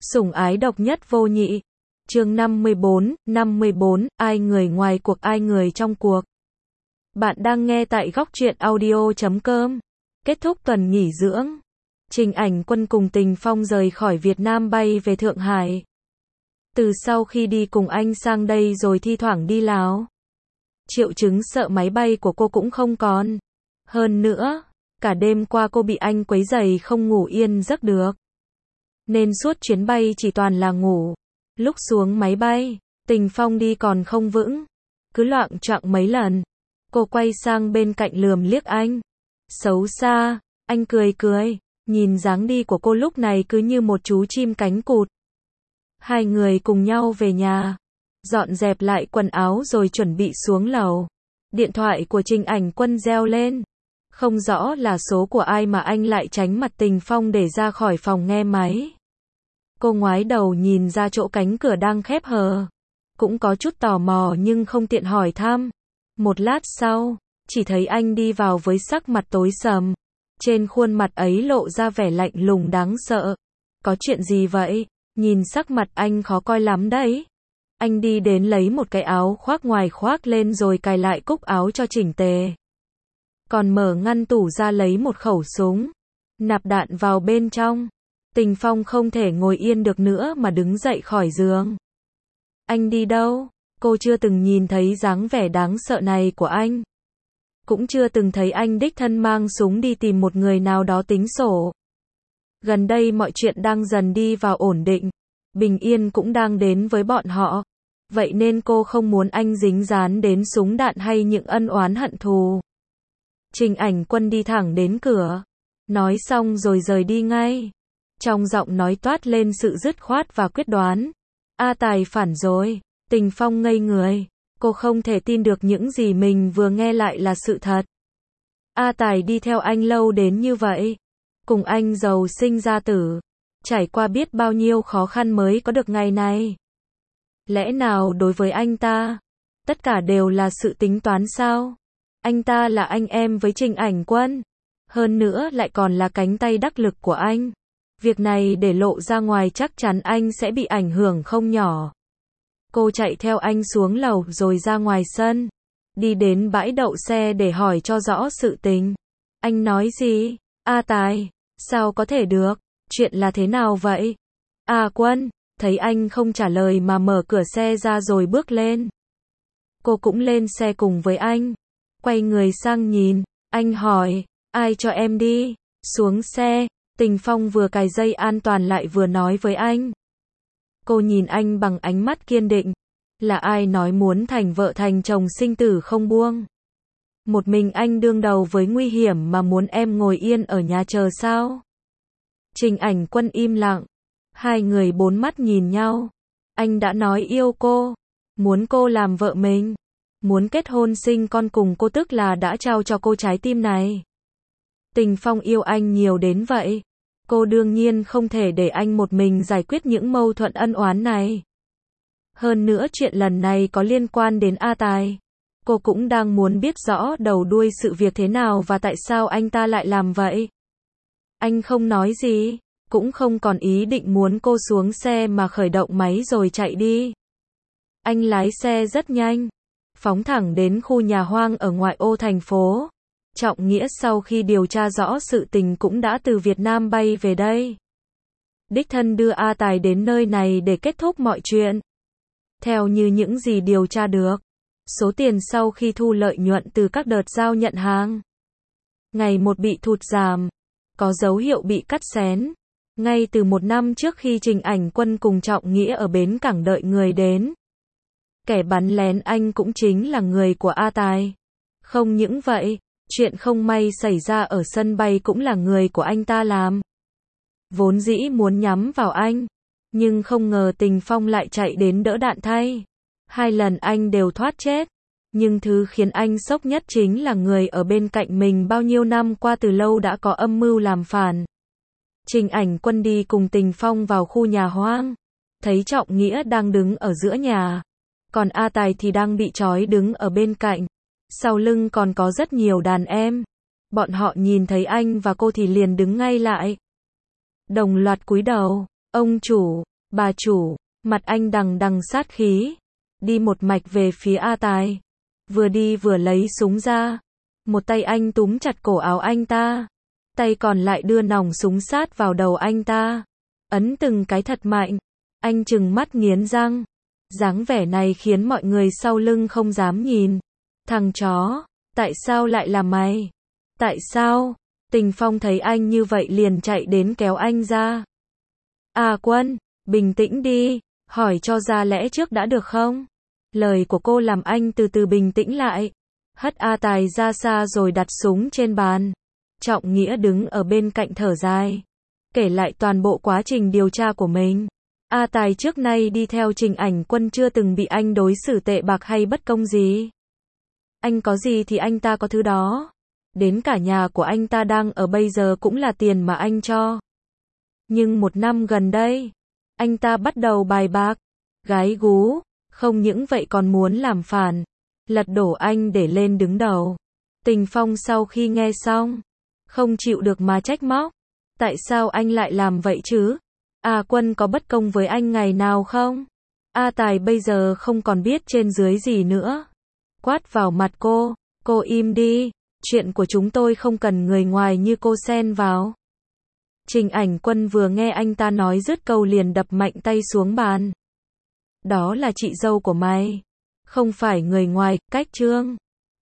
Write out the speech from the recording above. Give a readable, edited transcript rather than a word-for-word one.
Sủng ái độc nhất vô nhị. Chương 54, ai người ngoài cuộc ai người trong cuộc. Bạn đang nghe tại góc truyện audio.com. Kết thúc tuần nghỉ dưỡng, Trình Ảnh Quân cùng Tình Phong rời khỏi Việt Nam bay về Thượng Hải. Từ sau khi đi cùng anh sang đây rồi thi thoảng đi Lào, triệu chứng sợ máy bay của cô cũng không còn. Hơn nữa, cả đêm qua cô bị anh quấy rầy không ngủ yên giấc được, nên suốt chuyến bay chỉ toàn là ngủ. Lúc xuống máy bay, Tình Phong đi còn không vững, cứ loạng choạng mấy lần. Cô quay sang bên cạnh lườm liếc anh. Xấu xa, anh cười cười, nhìn dáng đi của cô lúc này cứ như một chú chim cánh cụt. Hai người cùng nhau về nhà, dọn dẹp lại quần áo rồi chuẩn bị xuống lầu. Điện thoại của Trình Ảnh Quân reo lên. Không rõ là số của ai mà anh lại tránh mặt Tình Phong để ra khỏi phòng nghe máy. Cô ngoái đầu nhìn ra chỗ cánh cửa đang khép hờ. Cũng có chút tò mò nhưng không tiện hỏi thăm. Một lát sau, chỉ thấy anh đi vào với sắc mặt tối sầm. Trên khuôn mặt ấy lộ ra vẻ lạnh lùng đáng sợ. Có chuyện gì vậy? Nhìn sắc mặt anh khó coi lắm đấy. Anh đi đến lấy một cái áo khoác ngoài khoác lên rồi cài lại cúc áo cho chỉnh tề. Còn mở ngăn tủ ra lấy một khẩu súng, nạp đạn vào bên trong. Tình Phong không thể ngồi yên được nữa mà đứng dậy khỏi giường. Anh đi đâu? Cô chưa từng nhìn thấy dáng vẻ đáng sợ này của anh. Cũng chưa từng thấy anh đích thân mang súng đi tìm một người nào đó tính sổ. Gần đây mọi chuyện đang dần đi vào ổn định, bình yên cũng đang đến với bọn họ. Vậy nên cô không muốn anh dính dáng đến súng đạn hay những ân oán hận thù. Trình Ảnh Quân đi thẳng đến cửa, nói xong rồi rời đi ngay. Trong giọng nói toát lên sự dứt khoát và quyết đoán. A Tài phản rồi. Tình Phong ngây người. Cô không thể tin được những gì mình vừa nghe lại là sự thật. A Tài đi theo anh lâu đến như vậy. Cùng anh giàu sinh ra tử. Trải qua biết bao nhiêu khó khăn mới có được ngày này. Lẽ nào đối với anh ta, tất cả đều là sự tính toán sao? Anh ta là anh em với Trình Ảnh Quân. Hơn nữa lại còn là cánh tay đắc lực của anh. Việc này để lộ ra ngoài chắc chắn anh sẽ bị ảnh hưởng không nhỏ. Cô chạy theo anh xuống lầu rồi ra ngoài sân. Đi đến bãi đậu xe để hỏi cho rõ sự tình. Anh nói gì? A Tài, sao có thể được? Chuyện là thế nào vậy? A Quân, thấy anh không trả lời mà mở cửa xe ra rồi bước lên. Cô cũng lên xe cùng với anh. Quay người sang nhìn, anh hỏi, ai cho em đi? Xuống xe. Tình Phong vừa cài dây an toàn lại vừa nói với anh. Cô nhìn anh bằng ánh mắt kiên định. Là ai nói muốn thành vợ thành chồng sinh tử không buông? Một mình anh đương đầu với nguy hiểm mà muốn em ngồi yên ở nhà chờ sao? Trình Ảnh Quân im lặng. Hai người bốn mắt nhìn nhau. Anh đã nói yêu cô, muốn cô làm vợ mình, muốn kết hôn sinh con cùng cô, tức là đã trao cho cô trái tim này. Tình Phong yêu anh nhiều đến vậy. Cô đương nhiên không thể để anh một mình giải quyết những mâu thuẫn ân oán này. Hơn nữa chuyện lần này có liên quan đến A Tài. Cô cũng đang muốn biết rõ đầu đuôi sự việc thế nào và tại sao anh ta lại làm vậy. Anh không nói gì, cũng không còn ý định muốn cô xuống xe mà khởi động máy rồi chạy đi. Anh lái xe rất nhanh, phóng thẳng đến khu nhà hoang ở ngoại ô thành phố. Trọng Nghĩa sau khi điều tra rõ sự tình cũng đã từ Việt Nam bay về đây. Đích thân đưa A Tài đến nơi này để kết thúc mọi chuyện. Theo như những gì điều tra được, số tiền sau khi thu lợi nhuận từ các đợt giao nhận hàng ngày một bị thụt giảm, có dấu hiệu bị cắt xén. Ngay từ một năm trước khi Trình Ảnh Quân cùng Trọng Nghĩa ở bến cảng đợi người đến, kẻ bắn lén anh cũng chính là người của A Tài. Không những vậy, chuyện không may xảy ra ở sân bay cũng là người của anh ta làm. Vốn dĩ muốn nhắm vào anh, nhưng không ngờ Tình Phong lại chạy đến đỡ đạn thay. Hai lần anh đều thoát chết. Nhưng thứ khiến anh sốc nhất chính là người ở bên cạnh mình bao nhiêu năm qua từ lâu đã có âm mưu làm phản. Trình Ảnh Quân đi cùng Tình Phong vào khu nhà hoang. Thấy Trọng Nghĩa đang đứng ở giữa nhà. Còn A Tài thì đang bị trói đứng ở bên cạnh. Sau lưng còn có rất nhiều đàn em. Bọn họ nhìn thấy anh và cô thì liền đứng ngay lại. Đồng loạt cúi đầu. Ông chủ, Bà chủ, mặt anh đằng đằng sát khí, đi một mạch về phía A Tài. Vừa đi vừa lấy súng ra. Một tay anh túm chặt cổ áo anh ta. Tay còn lại đưa nòng súng sát vào đầu anh ta. Ấn từng cái thật mạnh. Anh trừng mắt nghiến răng. Dáng vẻ này khiến mọi người sau lưng không dám nhìn. Thằng chó, tại sao lại là mày? Tại sao? Tình Phong thấy anh như vậy liền chạy đến kéo anh ra. À Quân, bình tĩnh đi, hỏi cho ra lẽ trước đã được không? Lời của cô làm anh từ từ bình tĩnh lại. Hất A Tài ra xa rồi đặt súng trên bàn. Trọng Nghĩa đứng ở bên cạnh thở dài. Kể lại toàn bộ quá trình điều tra của mình. A Tài trước nay đi theo Trình Ảnh Quân chưa từng bị anh đối xử tệ bạc hay bất công gì. Anh có gì thì anh ta có thứ đó. Đến cả nhà của anh ta đang ở bây giờ cũng là tiền mà anh cho. Nhưng một năm gần đây, anh ta bắt đầu bài bạc, gái gú, không những vậy còn muốn làm phản, lật đổ anh để lên đứng đầu. Tình Phong sau khi nghe xong, không chịu được mà trách móc. Tại sao anh lại làm vậy chứ? A Quân có bất công với anh ngày nào không? A Tài bây giờ không còn biết trên dưới gì nữa. Quát vào mặt cô im đi, chuyện của chúng tôi không cần người ngoài như cô xen vào. Trình Ảnh Quân vừa nghe anh ta nói dứt câu liền đập mạnh tay xuống bàn. Đó là chị dâu của mày, không phải người ngoài, cách Trương.